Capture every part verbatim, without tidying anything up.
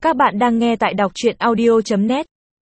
Các bạn đang nghe tại đọc truyện audio chấm net.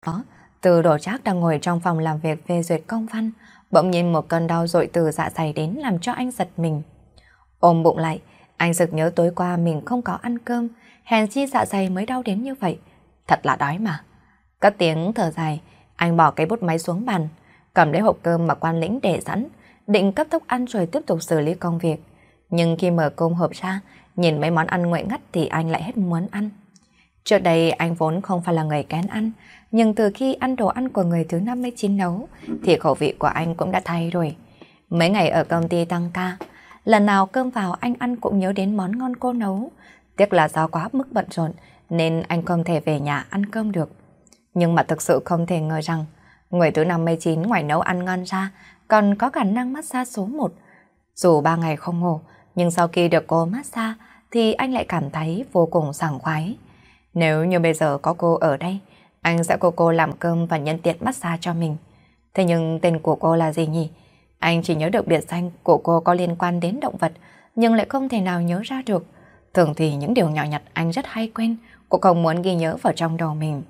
Từ Đồ Trác đang ngồi trong phòng làm việc phê duyệt công văn, bỗng nhiên một cơn đau dội từ dạ dày đến làm cho anh giật mình. Ôm bụng lại, anh sực nhớ tối qua mình không có ăn cơm, hèn chi dạ dày mới đau đến như vậy. Thật là đói mà. Cất tiếng thở dài, anh bỏ cái bút máy xuống bàn, cầm lấy hộp cơm mà Quan Lĩnh để sẵn, định cấp tốc ăn rồi tiếp tục xử lý công việc. Nhưng khi mở cơm hộp ra, nhìn mấy món ăn nguội ngắt thì anh lại hết muốn ăn. Trước đây anh vốn không phải là người kén ăn, nhưng từ khi ăn đồ ăn của người thứ năm mươi chín nấu, thì khẩu vị của anh cũng đã thay đổi. Mấy ngày ở công ty tăng ca, lần nào cơm vào anh ăn cũng nhớ đến món ngon cô nấu. Tiếc là do quá mức bận rộn nên anh không thể về nhà ăn cơm được. Nhưng mà thực sự không thể ngờ rằng, người thứ năm mươi chín ngoài nấu ăn ngon ra, còn có khả năng massage số một. Dù ba ngày không ngủ, nhưng sau khi được cô massage thì anh lại cảm thấy vô cùng sảng khoái. Nếu như bây giờ có cô ở đây, anh sẽ cô cô làm cơm và nhân tiện massage cho mình. Thế nhưng tên của cô là gì nhỉ? Anh chỉ nhớ được biệt danh của cô có liên quan đến động vật, nhưng lại không thể nào nhớ ra được. Thường thì những điều nhỏ nhặt anh rất hay quên, cũng không muốn ghi nhớ vào trong đầu mình.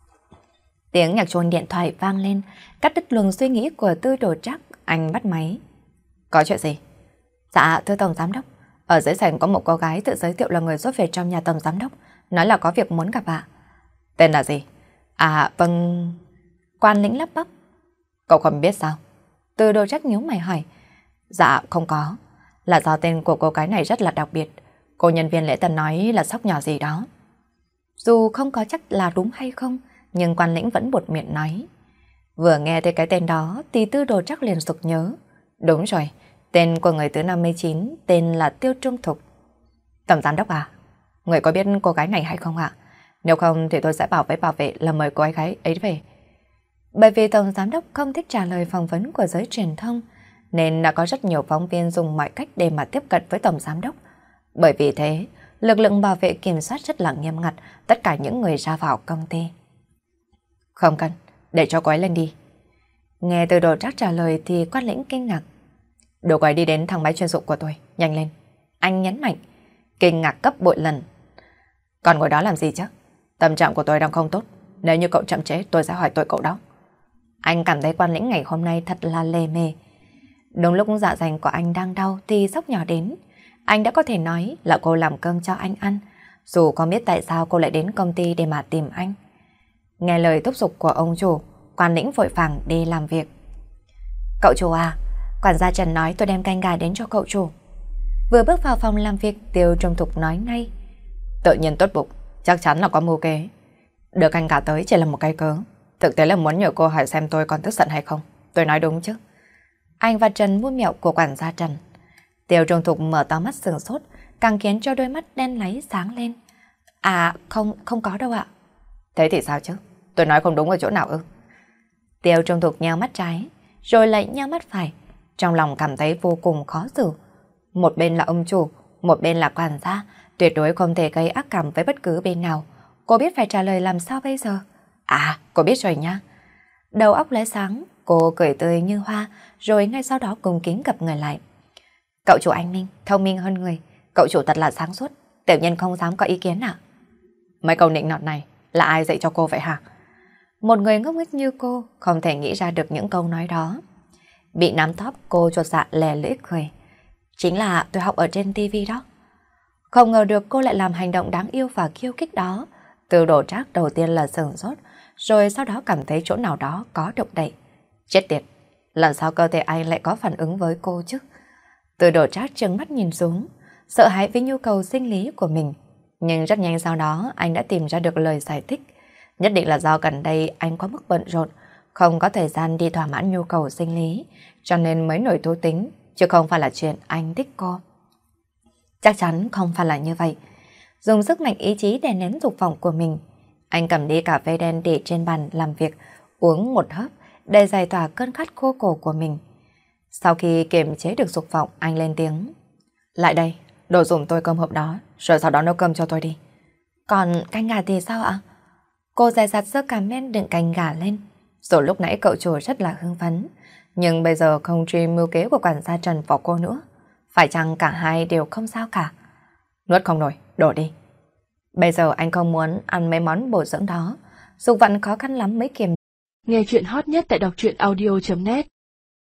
Tiếng nhạc chuông điện thoại vang lên, cắt đứt luồng suy nghĩ của Tư Đồ Trác. Anh bắt máy. Có chuyện gì? Dạ, thưa Tổng Giám Đốc, ở dưới sảnh có một cô gái tự giới thiệu là người giúp việc trong nhà Tổng Giám Đốc, nói là có việc muốn gặp ạ. Tên là gì? À, vâng... Quan Lĩnh lắp bắp. Cậu không biết sao? Tư Đồ Trác nhíu mày hỏi. Dạ, không có. Là do tên của cô gái này rất là đặc biệt. Cô nhân viên lễ tân nói là sóc nhỏ gì đó. Dù không có chắc là đúng hay không, nhưng Quan Lĩnh vẫn buột miệng nói. Vừa nghe thấy cái tên đó thì Tư Đồ Trác liền sực nhớ. Đúng rồi, tên của người thứ năm mươi chín tên là Tiêu Trung Thục. Tổng Giám Đốc à? Người có biết cô gái này hay không ạ? Nếu không thì tôi sẽ bảo với bảo vệ là mời cô gái ấy về. Bởi vì Tổng Giám Đốc không thích trả lời phỏng vấn của giới truyền thông, nên đã có rất nhiều phóng viên dùng mọi cách để mà tiếp cận với Tổng Giám Đốc. Bởi vì thế, lực lượng bảo vệ kiểm soát rất là nghiêm ngặt tất cả những người ra vào công ty. Không cần, để cho cô ấy lên đi. Nghe Từ Đồ Trác trả lời thì Quan Lĩnh kinh ngạc. Đồ cô ấy đi đến thang máy chuyên dụng của tôi, nhanh lên. Anh nhấn mạnh, kinh ngạc gấp bội lần. Còn ngồi đó làm gì chứ? Tâm trạng của tôi đang không tốt. Nếu như cậu chậm trễ tôi sẽ hỏi tội cậu đó. Anh cảm thấy Quan Lĩnh ngày hôm nay thật là lề mề. Đúng lúc dạ dày của anh đang đau thì sóc nhỏ đến. Anh đã có thể nói là cô làm cơm cho anh ăn, dù không biết tại sao cô lại đến công ty để mà tìm anh. Nghe lời thúc giục của ông chủ, Quan Lĩnh vội vàng đi làm việc. Cậu chủ à, quản gia Trần nói tôi đem canh gà đến cho cậu chủ. Vừa bước vào phòng làm việc, Tiêu Trung Thục nói ngay. Tự nhiên tốt bụng, chắc chắn là có mưu kế. Đưa canh gà tới chỉ là một cái cớ. Thực tế là muốn nhờ cô hỏi xem tôi còn tức giận hay không. Tôi nói đúng chứ? Anh và Trần mua mẹo của quản gia Trần. Tiêu Trung Thục mở to mắt sừng sốt, càng khiến cho đôi mắt đen láy sáng lên. À, không, không có đâu ạ. Thế thì sao chứ? Tôi nói không đúng ở chỗ nào ư? Tiêu Trung Thục nheo mắt trái, rồi lại nheo mắt phải. Trong lòng cảm thấy vô cùng khó xử. Một bên là ông chủ, một bên là quản gia, tuyệt đối không thể gây ác cảm với bất cứ bên nào. Cô biết phải trả lời làm sao bây giờ? À, cô biết rồi nha. Đầu óc lóe sáng, cô cười tươi như hoa, rồi ngay sau đó cùng kính gặp người lại. Cậu chủ anh Minh, thông minh hơn người. Cậu chủ thật là sáng suốt, tiểu nhân không dám có ý kiến ạ. Mấy câu nịnh nọt này là ai dạy cho cô vậy hả? Một người ngốc nghếch như cô không thể nghĩ ra được những câu nói đó. Bị nắm tóc, cô chột dạ lè lưỡi cười. Chính là tôi học ở trên tivi đó. Không ngờ được cô lại làm hành động đáng yêu và khiêu khích đó. Từ Đồ Trác đầu tiên là sửng sốt, rồi sau đó cảm thấy chỗ nào đó có động đậy. Chết tiệt, lần sau cơ thể anh lại có phản ứng với cô chứ? Từ Đồ Trác trừng mắt nhìn xuống, sợ hãi với nhu cầu sinh lý của mình. Nhưng rất nhanh sau đó anh đã tìm ra được lời giải thích. Nhất định là do gần đây anh có mức bận rộn, không có thời gian đi thỏa mãn nhu cầu sinh lý, cho nên mới nổi thú tính, chứ không phải là chuyện anh thích cô. Chắc chắn không phải là như vậy. Dùng sức mạnh ý chí đè nén dục vọng của mình, anh cầm đi cà phê đen để trên bàn làm việc, uống một hớp để giải tỏa cơn khát khô cổ của mình. Sau khi kiềm chế được dục vọng, anh lên tiếng. Lại đây, đồ dùng tôi cơm hộp đó, rồi sau đó nấu cơm cho tôi đi. Còn canh gà thì sao ạ? Cô dài dặt giơ cả men đựng canh gà lên. Dù lúc nãy cậu chủ rất là hưng phấn, nhưng bây giờ không truy mưu kế của quản gia Trần vào cô nữa. Phải chăng cả hai đều không sao cả? Nuốt không nổi, đổ đi. Bây giờ anh không muốn ăn mấy món bổ dưỡng đó, dục vọng khó khăn lắm mới kiềm. Nghe chuyện hot nhất tại đọc truyện audio chấm net